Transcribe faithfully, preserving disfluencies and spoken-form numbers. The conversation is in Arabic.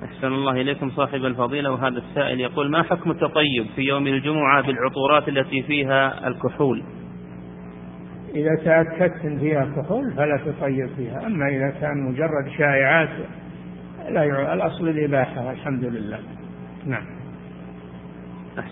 أحسن الله إليكم صاحب الفضيلة. وهذا السائل يقول: ما حكم التطيب في يوم الجمعة بالعطورات التي فيها الكحول؟ إذا تأكدت أن فيها كحول فلا تطيب فيها، أما إذا كان مجرد شائعات لا، الأصل الإباحة الحمد لله. نعم.